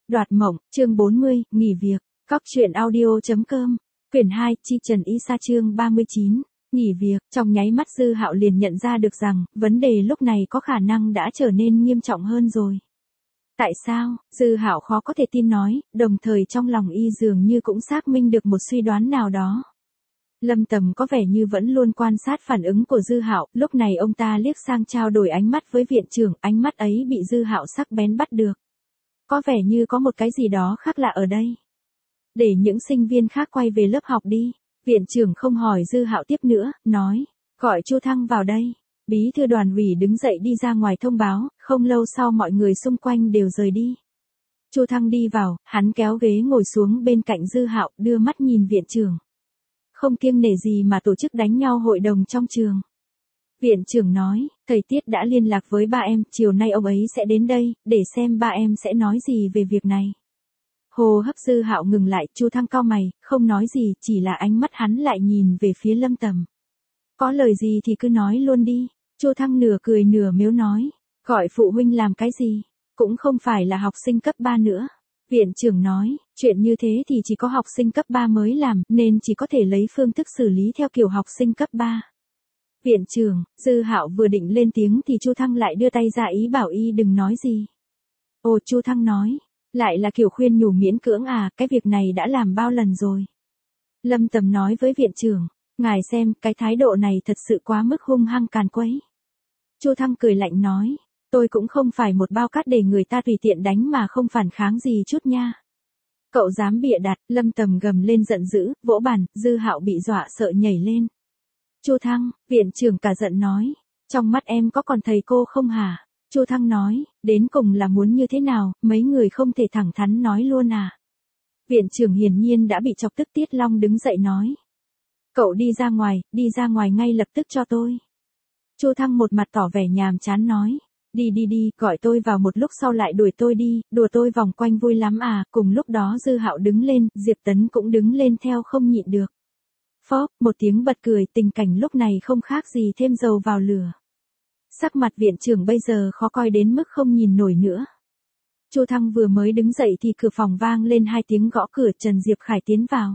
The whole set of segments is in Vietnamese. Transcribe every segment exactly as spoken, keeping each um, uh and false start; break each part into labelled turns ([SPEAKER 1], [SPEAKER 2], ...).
[SPEAKER 1] Đoạt mộng, chương bốn mươi, nghỉ việc. Cóc truyện audio chấm com. Quyển hai, Chi Trần Y Sa chương ba mươi chín. Nghỉ việc, trong nháy mắt Dư Hạo liền nhận ra được rằng, vấn đề lúc này có khả năng đã trở nên nghiêm trọng hơn rồi. Tại sao? Dư Hạo khó có thể tin nói, đồng thời trong lòng y dường như cũng xác minh được một suy đoán nào đó. Lâm Tầm có vẻ như vẫn luôn quan sát phản ứng của Dư Hạo, lúc này ông ta liếc sang trao đổi ánh mắt với viện trưởng, ánh mắt ấy bị Dư Hạo sắc bén bắt được. Có vẻ như có một cái gì đó khác lạ ở đây. Để những sinh viên khác quay về lớp học đi. Viện trưởng không hỏi Dư Hạo tiếp nữa, nói, gọi Chu Thăng vào đây. Bí thư đoàn ủy đứng dậy đi ra ngoài thông báo, không lâu sau mọi người xung quanh đều rời đi. Chu Thăng đi vào, hắn kéo ghế ngồi xuống bên cạnh Dư Hạo, đưa mắt nhìn viện trưởng. Không kiêng nể gì mà tổ chức đánh nhau hội đồng trong trường. Viện trưởng nói, thầy Tiết đã liên lạc với ba em, chiều nay ông ấy sẽ đến đây, để xem ba em sẽ nói gì về việc này. Hồ hấp Dư Hạo ngừng lại, Chu Thăng cau mày, không nói gì, chỉ là ánh mắt hắn lại nhìn về phía Lâm Tầm. Có lời gì thì cứ nói luôn đi. Chu Thăng nửa cười nửa mếu nói, gọi phụ huynh làm cái gì, cũng không phải là học sinh cấp ba nữa. Viện trưởng nói, chuyện như thế thì chỉ có học sinh cấp ba mới làm, nên chỉ có thể lấy phương thức xử lý theo kiểu học sinh cấp ba. Viện trưởng, Dư Hạo vừa định lên tiếng thì Chu Thăng lại đưa tay ra ý bảo y đừng nói gì. Ồ, Chu Thăng nói, lại là kiểu khuyên nhủ miễn cưỡng à, cái việc này đã làm bao lần rồi. Lâm Tầm nói với viện trưởng, ngài xem, cái thái độ này thật sự quá mức hung hăng càn quấy. Chu Thăng cười lạnh nói, tôi cũng không phải một bao cát để người ta tùy tiện đánh mà không phản kháng gì chút nha. Cậu dám bịa đặt, Lâm Tầm gầm lên giận dữ, vỗ bàn, Dư Hạo bị dọa sợ nhảy lên. Chu Thăng, viện trưởng cả giận nói, trong mắt em có còn thầy cô không hả? Chu Thăng nói, đến cùng là muốn như thế nào, mấy người không thể thẳng thắn nói luôn à? Viện trưởng hiển nhiên đã bị chọc tức, Tiết Long đứng dậy nói. Cậu đi ra ngoài, đi ra ngoài ngay lập tức cho tôi. Chu Thăng một mặt tỏ vẻ nhàm chán nói, đi đi đi, gọi tôi vào một lúc sau lại đuổi tôi đi, đùa tôi vòng quanh vui lắm à, cùng lúc đó Dư Hạo đứng lên, Diệp Tấn cũng đứng lên theo không nhịn được. Phóp, một tiếng bật cười, tình cảnh lúc này không khác gì thêm dầu vào lửa. Sắc mặt viện trưởng bây giờ khó coi đến mức không nhìn nổi nữa. Chu Thăng vừa mới đứng dậy thì cửa phòng vang lên hai tiếng gõ cửa, Trần Diệp Khải tiến vào.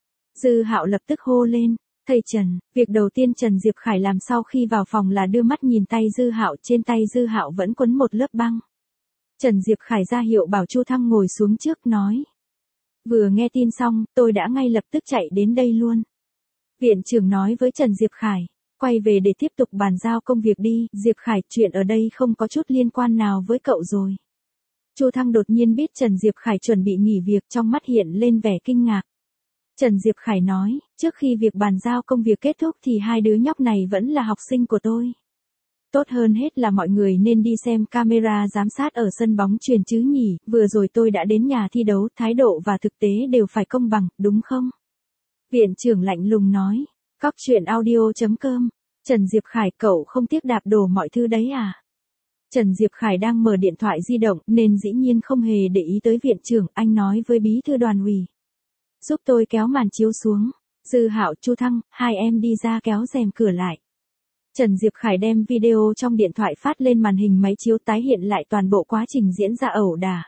[SPEAKER 1] Dư Hạo lập tức hô lên, thầy Trần, việc đầu tiên Trần Diệp Khải làm sau khi vào phòng là đưa mắt nhìn tay Dư Hạo, trên tay Dư Hạo vẫn quấn một lớp băng. Trần Diệp Khải ra hiệu bảo Chu Thăng ngồi xuống trước, nói. Vừa nghe tin xong, tôi đã ngay lập tức chạy đến đây luôn. Viện trưởng nói với Trần Diệp Khải, quay về để tiếp tục bàn giao công việc đi, Diệp Khải, chuyện ở đây không có chút liên quan nào với cậu rồi. Chu Thăng đột nhiên biết Trần Diệp Khải chuẩn bị nghỉ việc, trong mắt hiện lên vẻ kinh ngạc. Trần Diệp Khải nói, trước khi việc bàn giao công việc kết thúc thì hai đứa nhóc này vẫn là học sinh của tôi. Tốt hơn hết là mọi người nên đi xem camera giám sát ở sân bóng chuyền chứ nhỉ, vừa rồi tôi đã đến nhà thi đấu, thái độ và thực tế đều phải công bằng, đúng không? Viện trưởng lạnh lùng nói, cóc truyện audio chấm com, Trần Diệp Khải, cậu không tiếc đạp đổ mọi thứ đấy à? Trần Diệp Khải đang mở điện thoại di động nên dĩ nhiên không hề để ý tới viện trưởng, anh nói với bí thư đoàn ủy. Giúp tôi kéo màn chiếu xuống. Dư Hạo, Chu Thăng, hai em đi ra kéo rèm cửa lại. Trần Diệp Khải đem video trong điện thoại phát lên màn hình máy chiếu, tái hiện lại toàn bộ quá trình diễn ra ẩu đả.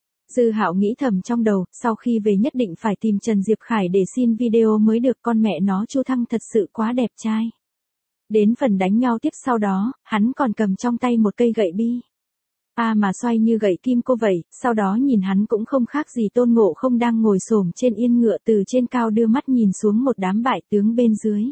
[SPEAKER 1] Dư Hạo nghĩ thầm trong đầu, sau khi về nhất định phải tìm Trần Diệp Khải để xin video mới được, con mẹ nó Chu Thăng thật sự quá đẹp trai. Đến phần đánh nhau tiếp sau đó, hắn còn cầm trong tay một cây gậy bi. À mà xoay như gậy kim cô vậy, sau đó nhìn hắn cũng không khác gì Tôn Ngộ Không đang ngồi xổm trên yên ngựa từ trên cao đưa mắt nhìn xuống một đám bại tướng bên dưới.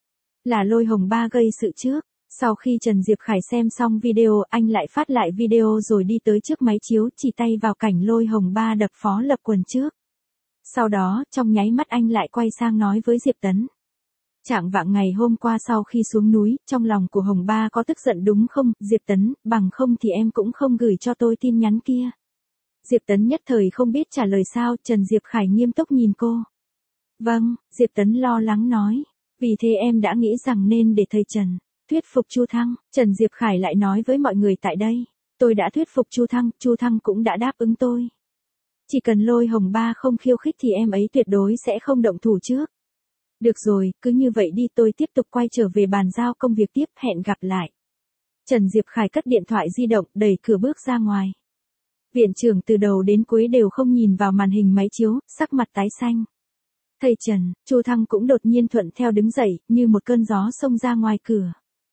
[SPEAKER 1] Là Lôi Hồng Ba gây sự trước. Sau khi Trần Diệp Khải xem xong video, anh lại phát lại video rồi đi tới trước máy chiếu, chỉ tay vào cảnh Lôi Hồng Ba đập Phó Lập Quần trước. Sau đó, trong nháy mắt anh lại quay sang nói với Diệp Tấn. Trạng vạng ngày hôm qua sau khi xuống núi, trong lòng của Hồng Ba có tức giận đúng không, Diệp Tấn, bằng không thì em cũng không gửi cho tôi tin nhắn kia. Diệp Tấn nhất thời không biết trả lời sao, Trần Diệp Khải nghiêm túc nhìn cô. Vâng, Diệp Tấn lo lắng nói, vì thế em đã nghĩ rằng nên để thầy Trần thuyết phục Chu Thăng. Trần Diệp Khải lại nói với mọi người tại đây, tôi đã thuyết phục Chu Thăng, Chu Thăng cũng đã đáp ứng tôi. Chỉ cần Lôi Hồng Ba không khiêu khích thì em ấy tuyệt đối sẽ không động thủ trước. Được rồi, cứ như vậy đi, tôi tiếp tục quay trở về bàn giao công việc tiếp, hẹn gặp lại. Trần Diệp Khải cất điện thoại di động, đẩy cửa bước ra ngoài. Viện trưởng từ đầu đến cuối đều không nhìn vào màn hình máy chiếu, sắc mặt tái xanh. Thầy Trần, Chu Thăng cũng đột nhiên thuận theo đứng dậy, như một cơn gió xông ra ngoài cửa.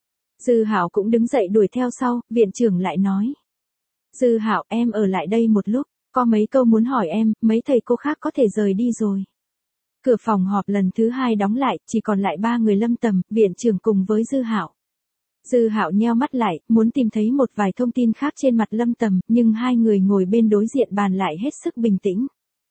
[SPEAKER 1] Dư Hạo cũng đứng dậy đuổi theo sau, viện trưởng lại nói. Dư Hạo, em ở lại đây một lúc, có mấy câu muốn hỏi em, mấy thầy cô khác có thể rời đi rồi. Cửa phòng họp lần thứ hai đóng lại, chỉ còn lại ba người Lâm Tầm, viện trưởng cùng với Dư Hạo. Dư Hạo nheo mắt lại, muốn tìm thấy một vài thông tin khác trên mặt Lâm Tầm, nhưng hai người ngồi bên đối diện bàn lại hết sức bình tĩnh.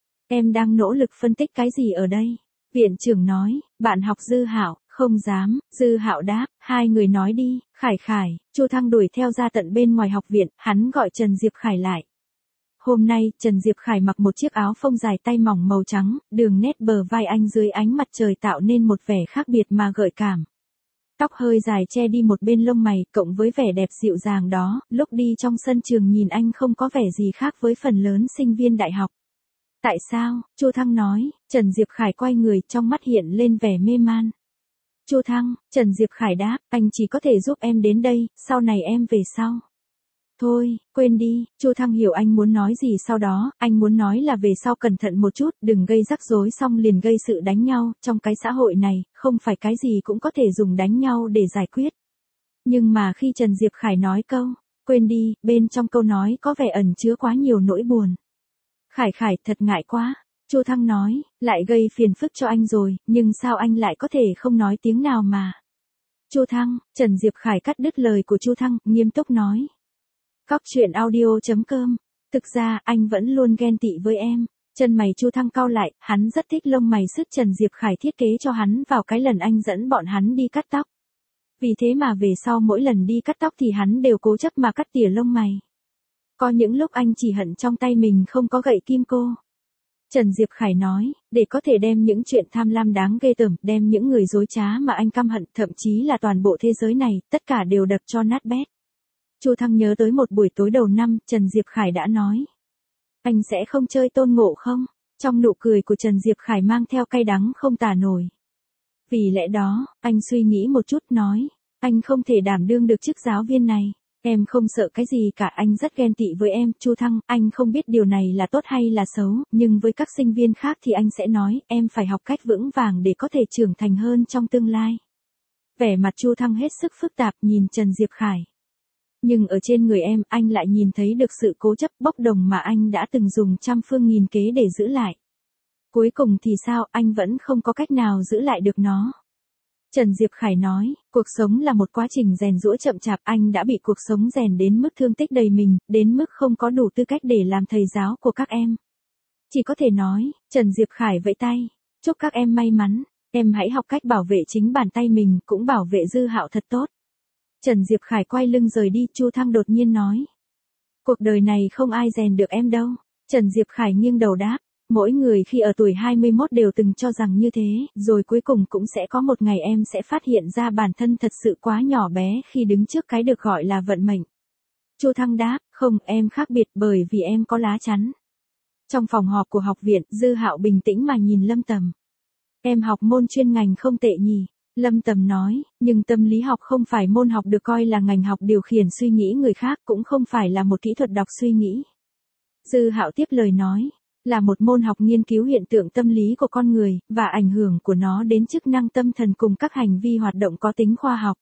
[SPEAKER 1] Em đang nỗ lực phân tích cái gì ở đây? Viện trưởng nói, bạn học Dư Hạo, không dám, Dư Hạo đáp, hai người nói đi, Khải Khải, Chu Thăng đuổi theo ra tận bên ngoài học viện, hắn gọi Trần Diệp Khải lại. Hôm nay, Trần Diệp Khải mặc một chiếc áo phông dài tay mỏng màu trắng, đường nét bờ vai anh dưới ánh mặt trời tạo nên một vẻ khác biệt mà gợi cảm. Tóc hơi dài che đi một bên lông mày, cộng với vẻ đẹp dịu dàng đó, lúc đi trong sân trường nhìn anh không có vẻ gì khác với phần lớn sinh viên đại học. Tại sao? Chu Thăng nói. Trần Diệp Khải quay người, trong mắt hiện lên vẻ mê man. Chu Thăng, Trần Diệp Khải đáp, anh chỉ có thể giúp em đến đây, sau này em về sau. Thôi, quên đi, Chu Thăng hiểu anh muốn nói gì sau đó, anh muốn nói là về sau cẩn thận một chút, đừng gây rắc rối xong liền gây sự đánh nhau, trong cái xã hội này, không phải cái gì cũng có thể dùng đánh nhau để giải quyết. Nhưng mà khi Trần Diệp Khải nói câu, quên đi, bên trong câu nói có vẻ ẩn chứa quá nhiều nỗi buồn. Khải Khải, thật ngại quá, Chu Thăng nói, lại gây phiền phức cho anh rồi, nhưng sao anh lại có thể không nói tiếng nào mà. Chu Thăng, Trần Diệp Khải cắt đứt lời của Chu Thăng, nghiêm túc nói. Cóc truyện audio chấm com. Thực ra, anh vẫn luôn ghen tị với em. Chân mày Chu Thăng cau lại, hắn rất thích lông mày sức Trần Diệp Khải thiết kế cho hắn vào cái lần anh dẫn bọn hắn đi cắt tóc. Vì thế mà về sau mỗi lần đi cắt tóc thì hắn đều cố chấp mà cắt tỉa lông mày. Có những lúc anh chỉ hận trong tay mình không có gậy kim cô. Trần Diệp Khải nói, để có thể đem những chuyện tham lam đáng ghê tởm, đem những người dối trá mà anh căm hận, thậm chí là toàn bộ thế giới này, tất cả đều đập cho nát bét. Chu Thăng nhớ tới một buổi tối đầu năm, Trần Diệp Khải đã nói. Anh sẽ không chơi Tôn Ngộ không? Trong nụ cười của Trần Diệp Khải mang theo cay đắng không tả nổi. Vì lẽ đó, anh suy nghĩ một chút nói, anh không thể đảm đương được chức giáo viên này. Em không sợ cái gì cả, anh rất ghen tị với em, Chu Thăng, anh không biết điều này là tốt hay là xấu, nhưng với các sinh viên khác thì anh sẽ nói, em phải học cách vững vàng để có thể trưởng thành hơn trong tương lai. Vẻ mặt Chu Thăng hết sức phức tạp nhìn Trần Diệp Khải. Nhưng ở trên người em, anh lại nhìn thấy được sự cố chấp bốc đồng mà anh đã từng dùng trăm phương nghìn kế để giữ lại. Cuối cùng thì sao, anh vẫn không có cách nào giữ lại được nó. Trần Diệp Khải nói, cuộc sống là một quá trình rèn giũa chậm chạp, anh đã bị cuộc sống rèn đến mức thương tích đầy mình, đến mức không có đủ tư cách để làm thầy giáo của các em. Chỉ có thể nói, Trần Diệp Khải vẫy tay, chúc các em may mắn, em hãy học cách bảo vệ chính bàn tay mình, cũng bảo vệ Dư Hạo thật tốt. Trần Diệp Khải quay lưng rời đi, Chu Thăng đột nhiên nói. Cuộc đời này không ai rèn được em đâu. Trần Diệp Khải nghiêng đầu đáp. Mỗi người khi ở tuổi hai mươi mốt đều từng cho rằng như thế, rồi cuối cùng cũng sẽ có một ngày em sẽ phát hiện ra bản thân thật sự quá nhỏ bé khi đứng trước cái được gọi là vận mệnh. Chu Thăng đáp, không, em khác biệt bởi vì em có lá chắn. Trong phòng họp của học viện, Dư Hạo bình tĩnh mà nhìn Lâm Tầm. Em học môn chuyên ngành không tệ nhỉ? Lâm Tầm nói, nhưng tâm lý học không phải môn học được coi là ngành học điều khiển suy nghĩ người khác, cũng không phải là một kỹ thuật đọc suy nghĩ. Dư Hạo tiếp lời nói, là một môn học nghiên cứu hiện tượng tâm lý của con người, và ảnh hưởng của nó đến chức năng tâm thần cùng các hành vi hoạt động có tính khoa học.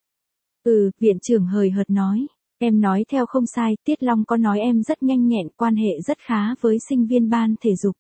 [SPEAKER 1] Ừ, viện trưởng hời hợt nói, em nói theo không sai, Tiết Long có nói em rất nhanh nhẹn, quan hệ rất khá với sinh viên ban thể dục.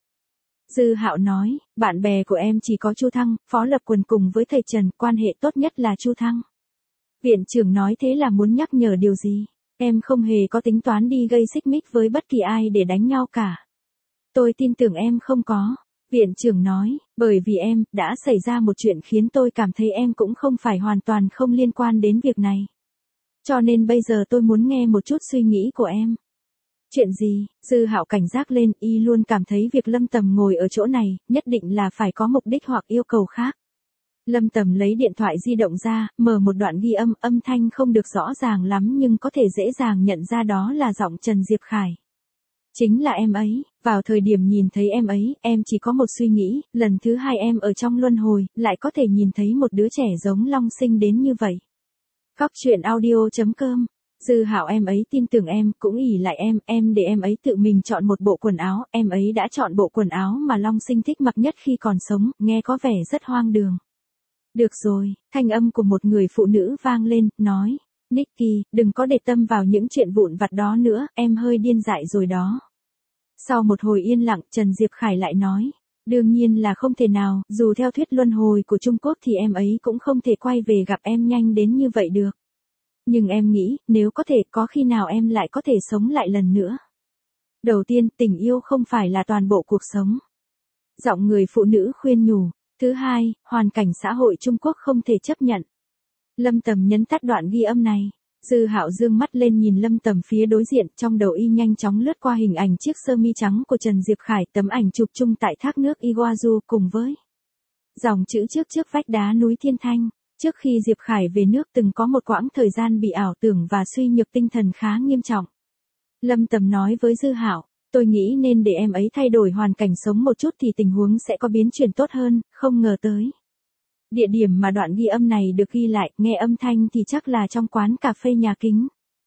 [SPEAKER 1] Dư Hạo nói, bạn bè của em chỉ có Chu Thăng, Phó Lập Quần cùng với thầy Trần, quan hệ tốt nhất là Chu Thăng. Viện trưởng nói thế là muốn nhắc nhở điều gì? Em không hề có tính toán đi gây xích mích với bất kỳ ai để đánh nhau cả. Tôi tin tưởng em không có. Viện trưởng nói, bởi vì em, đã xảy ra một chuyện khiến tôi cảm thấy em cũng không phải hoàn toàn không liên quan đến việc này. Cho nên bây giờ tôi muốn nghe một chút suy nghĩ của em. Chuyện gì? Dư Hạo cảnh giác lên, y luôn cảm thấy việc Lâm Tầm ngồi ở chỗ này, nhất định là phải có mục đích hoặc yêu cầu khác. Lâm Tầm lấy điện thoại di động ra, mở một đoạn ghi âm, âm thanh không được rõ ràng lắm nhưng có thể dễ dàng nhận ra đó là giọng Trần Diệp Khải. Chính là em ấy, vào thời điểm nhìn thấy em ấy, em chỉ có một suy nghĩ, lần thứ hai em ở trong luân hồi, lại có thể nhìn thấy một đứa trẻ giống Long Sinh đến như vậy. Cóc truyện audio chấm com Dư Hạo em ấy tin tưởng em, cũng ỷ lại em, em để em ấy tự mình chọn một bộ quần áo, em ấy đã chọn bộ quần áo mà Long Sinh thích mặc nhất khi còn sống, nghe có vẻ rất hoang đường. Được rồi, thanh âm của một người phụ nữ vang lên, nói, Nicky, đừng có để tâm vào những chuyện vụn vặt đó nữa, em hơi điên dại rồi đó. Sau một hồi yên lặng, Trần Diệp Khải lại nói, đương nhiên là không thể nào, dù theo thuyết luân hồi của Trung Quốc thì em ấy cũng không thể quay về gặp em nhanh đến như vậy được. Nhưng em nghĩ, nếu có thể, có khi nào em lại có thể sống lại lần nữa. Đầu tiên, tình yêu không phải là toàn bộ cuộc sống. Giọng người phụ nữ khuyên nhủ. Thứ hai, hoàn cảnh xã hội Trung Quốc không thể chấp nhận. Lâm Tầm nhấn tắt đoạn ghi âm này. Dư Hạo dương mắt lên nhìn Lâm Tầm phía đối diện, trong đầu y nhanh chóng lướt qua hình ảnh chiếc sơ mi trắng của Trần Diệp Khải, tấm ảnh chụp chung tại thác nước Iguazu cùng với dòng chữ trước trước vách đá núi Thiên Thanh. Trước khi Diệp Khải về nước từng có một quãng thời gian bị ảo tưởng và suy nhược tinh thần khá nghiêm trọng. Lâm Tầm nói với Dư Hạo, tôi nghĩ nên để em ấy thay đổi hoàn cảnh sống một chút thì tình huống sẽ có biến chuyển tốt hơn, không ngờ tới. Địa điểm mà đoạn ghi âm này được ghi lại, nghe âm thanh thì chắc là trong quán cà phê nhà kính.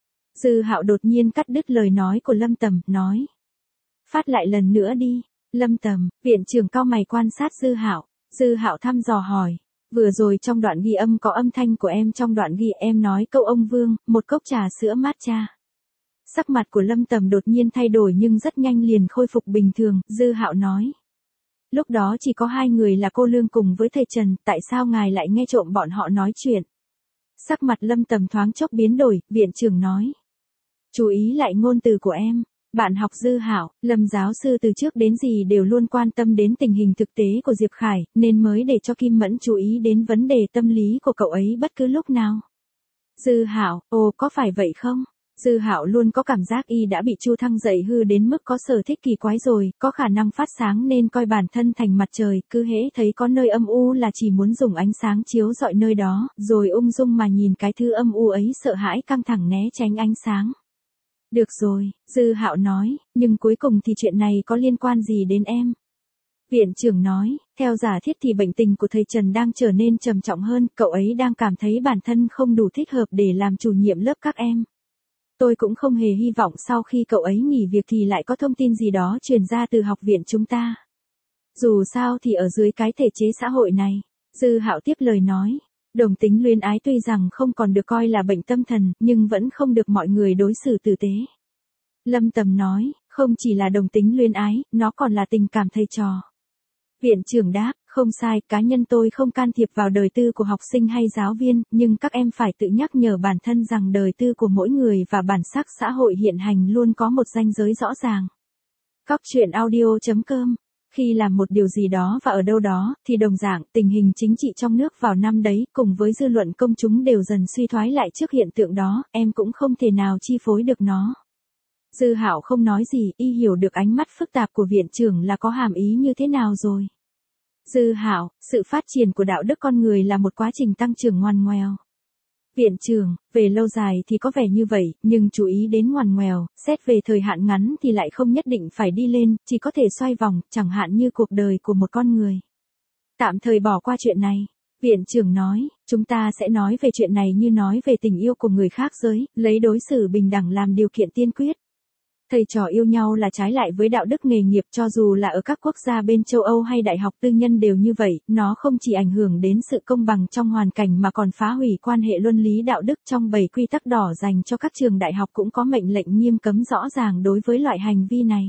[SPEAKER 1] Dư Hạo đột nhiên cắt đứt lời nói của Lâm Tầm, nói. Phát lại lần nữa đi. Lâm Tầm, viện trưởng cau mày quan sát Dư Hạo. Dư Hạo thăm dò hỏi. Vừa rồi trong đoạn ghi âm có âm thanh của em, trong đoạn ghi em nói câu ông Vương, một cốc trà sữa matcha. Sắc mặt của Lâm Tầm đột nhiên thay đổi nhưng rất nhanh liền khôi phục bình thường, Dư Hạo nói. Lúc đó chỉ có hai người là cô Lương cùng với thầy Trần, tại sao ngài lại nghe trộm bọn họ nói chuyện? Sắc mặt Lâm Tầm thoáng chốc biến đổi, viện trưởng nói. Chú ý lại ngôn từ của em. Bạn học Dư Hạo, Lâm giáo sư từ trước đến gì đều luôn quan tâm đến tình hình thực tế của Diệp Khải, nên mới để cho Kim Mẫn chú ý đến vấn đề tâm lý của cậu ấy bất cứ lúc nào. Dư Hạo, ồ có phải vậy không? Dư Hạo luôn có cảm giác y đã bị Chu Thăng dạy hư đến mức có sở thích kỳ quái rồi, có khả năng phát sáng nên coi bản thân thành mặt trời, cứ hễ thấy có nơi âm u là chỉ muốn dùng ánh sáng chiếu rọi nơi đó, rồi ung dung mà nhìn cái thứ âm u ấy sợ hãi căng thẳng né tránh ánh sáng. Được rồi, Dư Hạo nói, nhưng cuối cùng thì chuyện này có liên quan gì đến em? Viện trưởng nói, theo giả thiết thì bệnh tình của thầy Trần đang trở nên trầm trọng hơn, cậu ấy đang cảm thấy bản thân không đủ thích hợp để làm chủ nhiệm lớp các em. Tôi cũng không hề hy vọng sau khi cậu ấy nghỉ việc thì lại có thông tin gì đó truyền ra từ học viện chúng ta. Dù sao thì ở dưới cái thể chế xã hội này, Dư Hạo tiếp lời nói, đồng tính luyến ái tuy rằng không còn được coi là bệnh tâm thần, nhưng vẫn không được mọi người đối xử tử tế. Lâm Tầm nói, không chỉ là đồng tính luyến ái, nó còn là tình cảm thầy trò. Viện trưởng đáp, không sai, cá nhân tôi không can thiệp vào đời tư của học sinh hay giáo viên, nhưng các em phải tự nhắc nhở bản thân rằng đời tư của mỗi người và bản sắc xã hội hiện hành luôn có một ranh giới rõ ràng. Góc truyện audio chấm com. Khi làm một điều gì đó và ở đâu đó, thì đồng dạng, tình hình chính trị trong nước vào năm đấy, cùng với dư luận công chúng đều dần suy thoái lại trước hiện tượng đó, em cũng không thể nào chi phối được nó. Dư Hạo không nói gì, y hiểu được ánh mắt phức tạp của viện trưởng là có hàm ý như thế nào rồi. Dư Hạo, sự phát triển của đạo đức con người là một quá trình tăng trưởng ngoằn ngoèo. Viện trưởng, về lâu dài thì có vẻ như vậy, nhưng chú ý đến ngoằn ngoèo, xét về thời hạn ngắn thì lại không nhất định phải đi lên, chỉ có thể xoay vòng, chẳng hạn như cuộc đời của một con người. Tạm thời bỏ qua chuyện này. Viện trưởng nói, chúng ta sẽ nói về chuyện này như nói về tình yêu của người khác giới, lấy đối xử bình đẳng làm điều kiện tiên quyết. Thầy trò yêu nhau là trái lại với đạo đức nghề nghiệp, cho dù là ở các quốc gia bên châu Âu hay đại học tư nhân đều như vậy, nó không chỉ ảnh hưởng đến sự công bằng trong hoàn cảnh mà còn phá hủy quan hệ luân lý đạo đức. Trong bảy quy tắc đỏ dành cho các trường đại học cũng có mệnh lệnh nghiêm cấm rõ ràng đối với loại hành vi này.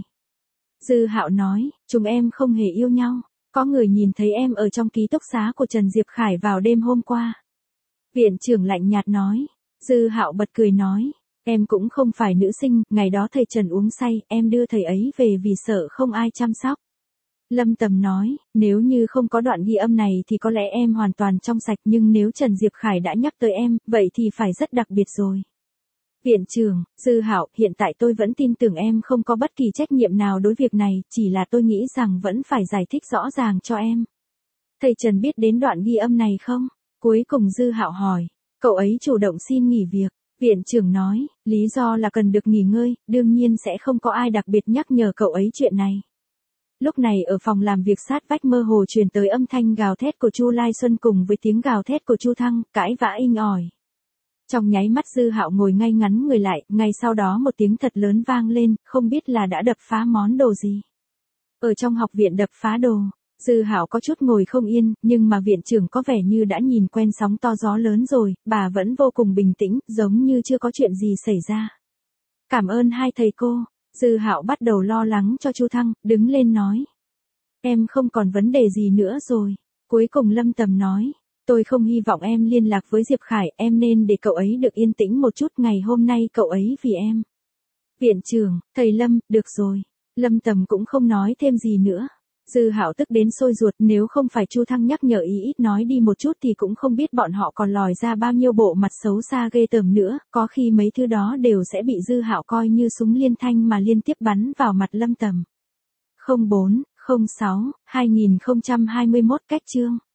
[SPEAKER 1] Dư Hạo nói, chúng em không hề yêu nhau, có người nhìn thấy em ở trong ký túc xá của Trần Diệp Khải vào đêm hôm qua. Viện trưởng lạnh nhạt nói. Dư Hạo bật cười nói. Em cũng không phải nữ sinh, ngày đó thầy Trần uống say, em đưa thầy ấy về vì sợ không ai chăm sóc. Lâm Tầm nói, nếu như không có đoạn ghi âm này thì có lẽ em hoàn toàn trong sạch, nhưng nếu Trần Diệp Khải đã nhắc tới em, vậy thì phải rất đặc biệt rồi. Viện trưởng, Dư Hạo, hiện tại tôi vẫn tin tưởng em không có bất kỳ trách nhiệm nào đối việc này, chỉ là tôi nghĩ rằng vẫn phải giải thích rõ ràng cho em. Thầy Trần biết đến đoạn ghi âm này không? Cuối cùng Dư Hạo hỏi, cậu ấy chủ động xin nghỉ việc. Viện trưởng nói, lý do là cần được nghỉ ngơi, đương nhiên sẽ không có ai đặc biệt nhắc nhở cậu ấy chuyện này. Lúc này ở phòng làm việc sát vách mơ hồ truyền tới âm thanh gào thét của Chu Lai Xuân cùng với tiếng gào thét của Chu Thăng, cãi vã inh ỏi. Trong nháy mắt Dư Hạo ngồi ngay ngắn người lại, ngay sau đó một tiếng thật lớn vang lên, không biết là đã đập phá món đồ gì. Ở trong học viện đập phá đồ, Dư Hạo có chút ngồi không yên, nhưng mà viện trưởng có vẻ như đã nhìn quen sóng to gió lớn rồi, bà vẫn vô cùng bình tĩnh, giống như chưa có chuyện gì xảy ra. Cảm ơn hai thầy cô. Dư Hạo bắt đầu lo lắng cho Chu Thăng, đứng lên nói. Em không còn vấn đề gì nữa rồi. Cuối cùng Lâm Tầm nói. Tôi không hy vọng em liên lạc với Diệp Khải, em nên để cậu ấy được yên tĩnh một chút, ngày hôm nay cậu ấy vì em. Viện trưởng, thầy Lâm, được rồi. Lâm Tầm cũng không nói thêm gì nữa. Dư Hạo tức đến sôi ruột, nếu không phải Chu Thăng nhắc nhở ý ít nói đi một chút thì cũng không biết bọn họ còn lòi ra bao nhiêu bộ mặt xấu xa ghê tởm nữa, có khi mấy thứ đó đều sẽ bị Dư Hạo coi như súng liên thanh mà liên tiếp bắn vào mặt Lâm Tầm. không bốn, không sáu, hai nghìn không trăm hai mươi mốt cách chương